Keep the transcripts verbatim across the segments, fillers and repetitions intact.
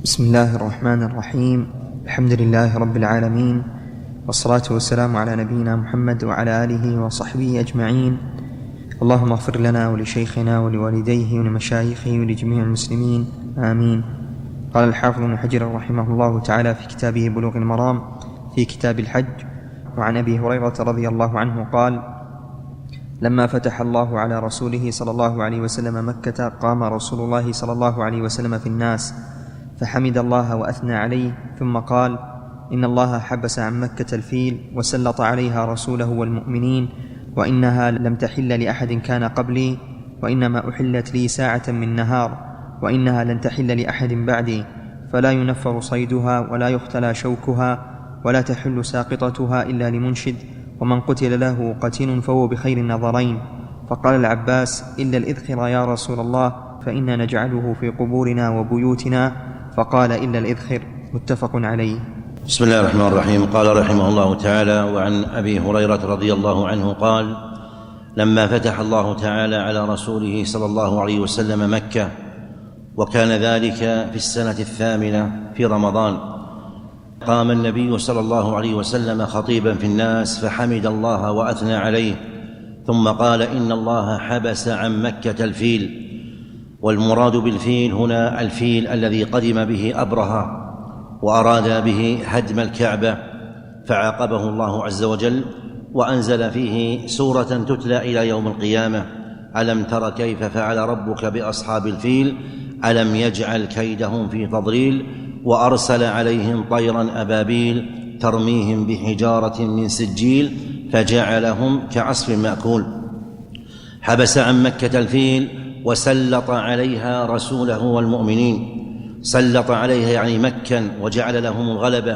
بسم الله الرحمن الرحيم. الحمد لله رب العالمين، والصلاة والسلام على نبينا محمد وعلى آله وصحبه أجمعين. اللهم اغفر لنا ولشيخنا ولوالديه ولمشايخه ولجميع المسلمين، آمين. قال الحافظ ابن حجر رحمه الله تعالى في كتابه بلوغ المرام في كتاب الحج: وعن أبي هريرة رضي الله عنه قال: لما فتح الله على رسوله صلى الله عليه وسلم مكة، قام رسول الله صلى الله عليه وسلم في الناس فحمد الله وأثنى عليه، ثم قال: إن الله حبس عن مكة الفيل وسلط عليها رسوله والمؤمنين، وإنها لم تحل لأحد كان قبلي، وإنما أحلت لي ساعة من نهار، وإنها لن تحل لأحد بعدي، فلا ينفر صيدها ولا يختلى شوكها ولا تحل ساقطتها إلا لمنشد، ومن قتل له قتيل فهو بخير النظرين. فقال العباس: إلا الإذخر يا رسول الله، فإنا نجعله في قبورنا وبيوتنا. فقال: إلا الإذخر. متفق عليه. بسم الله الرحمن الرحيم. قال رحمه الله تعالى: وعن أبي هريرة رضي الله عنه قال: لما فتح الله تعالى على رسوله صلى الله عليه وسلم مكة، وكان ذلك في السنة الثامنة في رمضان، قام النبي صلى الله عليه وسلم خطيبا في الناس فحمد الله وأثنى عليه، ثم قال: إن الله حبس عن مكة الفيل. والمراد بالفيل هنا الفيل الذي قدم به أبرهة وأراد به هدم الكعبة، فعاقبه الله عز وجل وأنزل فيه سورة تتلى إلى يوم القيامة: ألم تر كيف فعل ربك بأصحاب الفيل ألم يجعل كيدهم في تضليل وأرسل عليهم طيرا أبابيل ترميهم بحجارة من سجيل فجعلهم كعصف مأكول. حبس عن مكة الفيل وسلط عليها رسوله والمؤمنين. سلط عليها يعني مكن وجعل لهم الغلبة.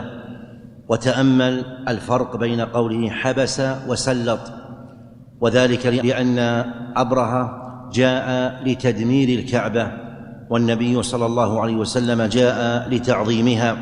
وتأمل الفرق بين قوله حبس وسلط، وذلك لأن أبرهة جاء لتدمير الكعبة، والنبي صلى الله عليه وسلم جاء لتعظيمها.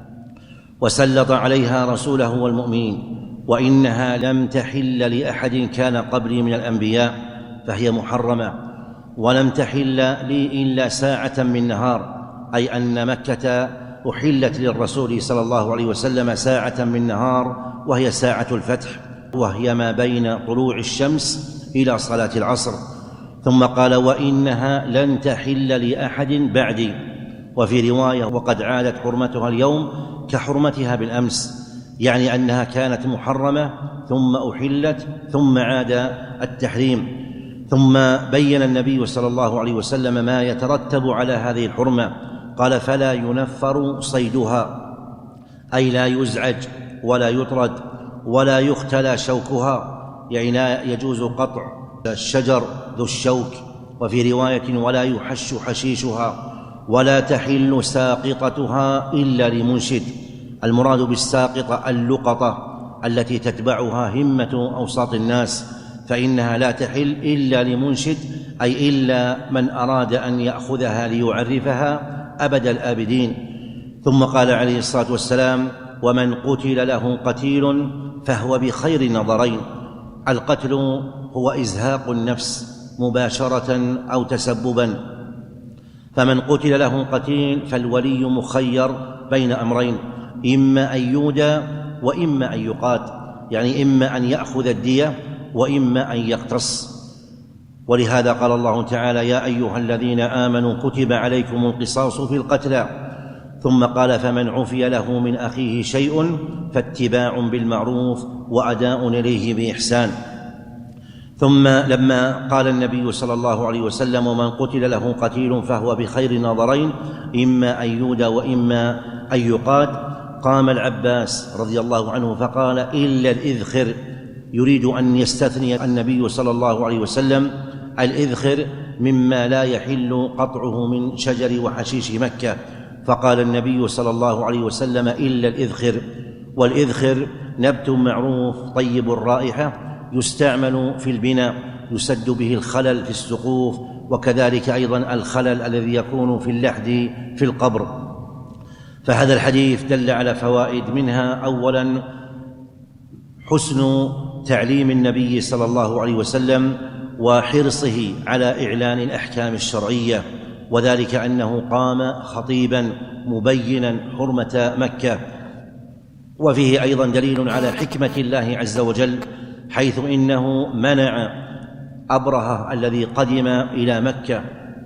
وسلط عليها رسوله والمؤمنين، وإنها لم تحل لأحد كان قبلي من الأنبياء، فهي محرمة، ولم تحل لي إلا ساعة من نهار، أي أن مكة أحلت للرسول صلى الله عليه وسلم ساعة من نهار، وهي ساعة الفتح، وهي ما بين طلوع الشمس إلى صلاة العصر. ثم قال: وإنها لن تحل لأحد بعدي. وفي رواية: وقد عادت حرمتها اليوم كحرمتها بالأمس، يعني أنها كانت محرمة ثم أحلت ثم عاد التحريم. ثم بين النبي صلى الله عليه وسلم ما يترتب على هذه الحرمة، قال: فلا ينفر صيدها، أي لا يزعج ولا يطرد ولا يختلى شوكها، يعني لا يجوز قطع الشجر ذو الشوك. وفي رواية: ولا يحش حشيشها، ولا تحل ساقطتها إلا لمنشد. المراد بالساقطة اللقطة التي تتبعها همة أوساط الناس، فإنها لا تحل إلا لمنشد، أي إلا من أراد أن يأخذها ليعرفها أبد الآبدين. ثم قال عليه الصلاة والسلام: ومن قتل له قتيل فهو بخير النظرين. القتل هو إزهاق النفس مباشرة أو تسببا، فمن قتل له قتيل فالولي مخير بين أمرين: إما أن يودى وإما أن يقاد، يعني إما أن يأخذ الدية وإما أن يقتص. ولهذا قال الله تعالى: يا أيها الذين آمنوا كتب عليكم القصاص في القتلى. ثم قال: فمن عفي له من أخيه شيء فاتباع بالمعروف وأداء إليه بإحسان. ثم لما قال النبي صلى الله عليه وسلم: ومن قتل له قتيل فهو بخير النظرين، إما أن يودى وإما أن يقاد، قام العباس رضي الله عنه فقال: إلا الإذخر، يريد أن يستثني النبي صلى الله عليه وسلم الإذخر مما لا يحل قطعه من شجر وحشيش مكة، فقال النبي صلى الله عليه وسلم: إلا الإذخر. والإذخر نبت معروف طيب الرائحة، يستعمل في البناء، يسد به الخلل في السقوف، وكذلك أيضا الخلل الذي يكون في اللحد في القبر. فهذا الحديث دل على فوائد، منها أولا حسن تعليم النبي صلى الله عليه وسلم وحرصه على إعلان الأحكام الشرعية وذلك أنه قام خطيبا مبينا حرمة مكة. وفيه أيضا دليل على حكمة الله عز وجل، حيث إنه منع أبرهة الذي قدم إلى مكة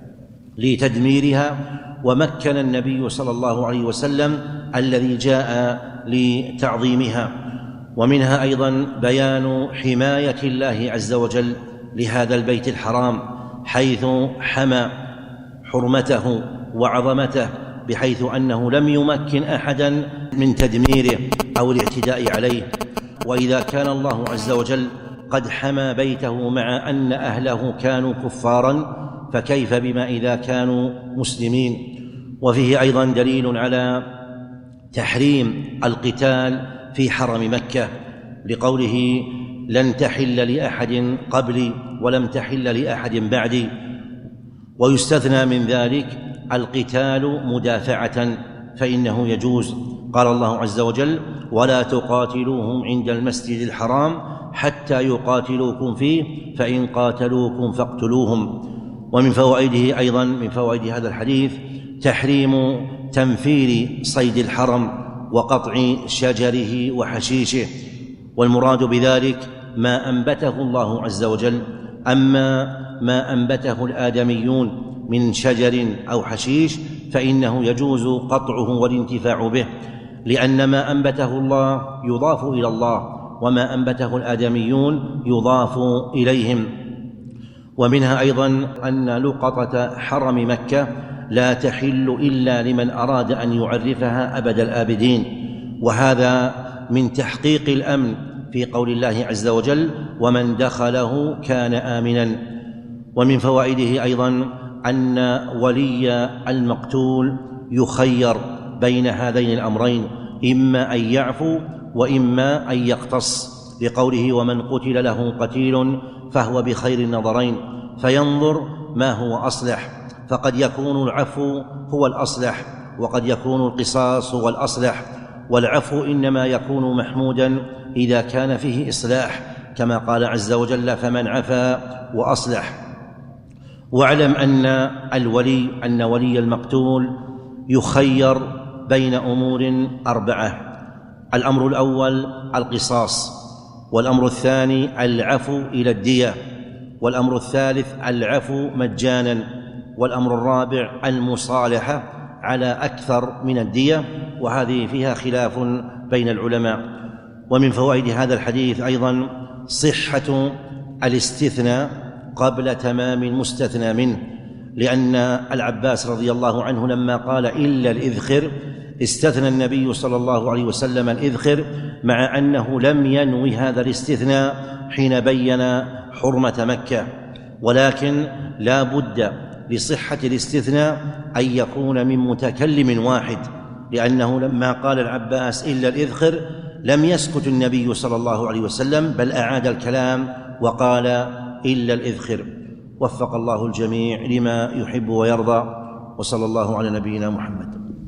لتدميرها، ومكن النبي صلى الله عليه وسلم الذي جاء لتعظيمها. ومنها أيضا بيان حماية الله عز وجل لهذا البيت الحرام، حيث حمى حرمته وعظمته، بحيث أنه لم يمكن أحدا من تدميره أو الاعتداء عليه. وإذا كان الله عز وجل قد حمى بيته مع أن أهله كانوا كفارا، فكيف بما إذا كانوا مسلمين؟ وفيه أيضا دليل على تحريم القتال في حرم مكة، لقوله لن تحل لأحد قبلي ولم تحل لأحد بعدي. ويستثنى من ذلك القتال مدافعة، فإنه يجوز. قال الله عز وجل: ولا تقاتلوهم عند المسجد الحرام حتى يقاتلوكم فيه فإن قاتلوكم فاقتلوهم. ومن فوائده أيضا من فوائد هذا الحديث تحريم تنفير صيد الحرم وقطع شجره وحشيشه، والمراد بذلك ما أنبته الله عز وجل. أما ما أنبته الآدميون من شجر أو حشيش فإنه يجوز قطعه والانتفاع به، لأن ما أنبته الله يضاف إلى الله، وما أنبته الآدميون يضاف إليهم. ومنها أيضا أن لقطة حرم مكة لا تحل إلا لمن أراد أن يعرفها أبد الآبدين، وهذا من تحقيق الأمن في قول الله عز وجل: ومن دخله كان آمنا. ومن فوائده أيضا أن ولي المقتول يخير بين هذين الأمرين، إما أن يعفو وإما أن يقتص، لقوله: ومن قتل له قتيل فهو بخير النظرين، فينظر ما هو أصلح، فقد يكون العفو هو الأصلح وقد يكون القصاص هو الأصلح. والعفو إنما يكون محمودا إذا كان فيه إصلاح، كما قال عز وجل: فمن عفا وأصلح. واعلم أن الولي أن ولي المقتول يخير بين أمور أربعة: الأمر الأول القصاص، والأمر الثاني العفو إلى الدية، والأمر الثالث العفو مجانا، والأمر الرابع المصالحة على أكثر من الدية، وهذه فيها خلاف بين العلماء. ومن فوائد هذا الحديث أيضا صحة الاستثناء قبل تمام المستثنى منه، لأن العباس رضي الله عنه لما قال إلا الإذخر استثنى النبي صلى الله عليه وسلم الإذخر، مع أنه لم ينوي هذا الاستثناء حين بين حرمة مكة، ولكن لا بد لصحة الاستثناء أن يكون من متكلم واحد، لأنه لما قال العباس إلا الإذخر لم يسكت النبي صلى الله عليه وسلم، بل أعاد الكلام وقال إلا الإذخر. وفق الله الجميع لما يحب ويرضى، وصلى الله على نبينا محمد.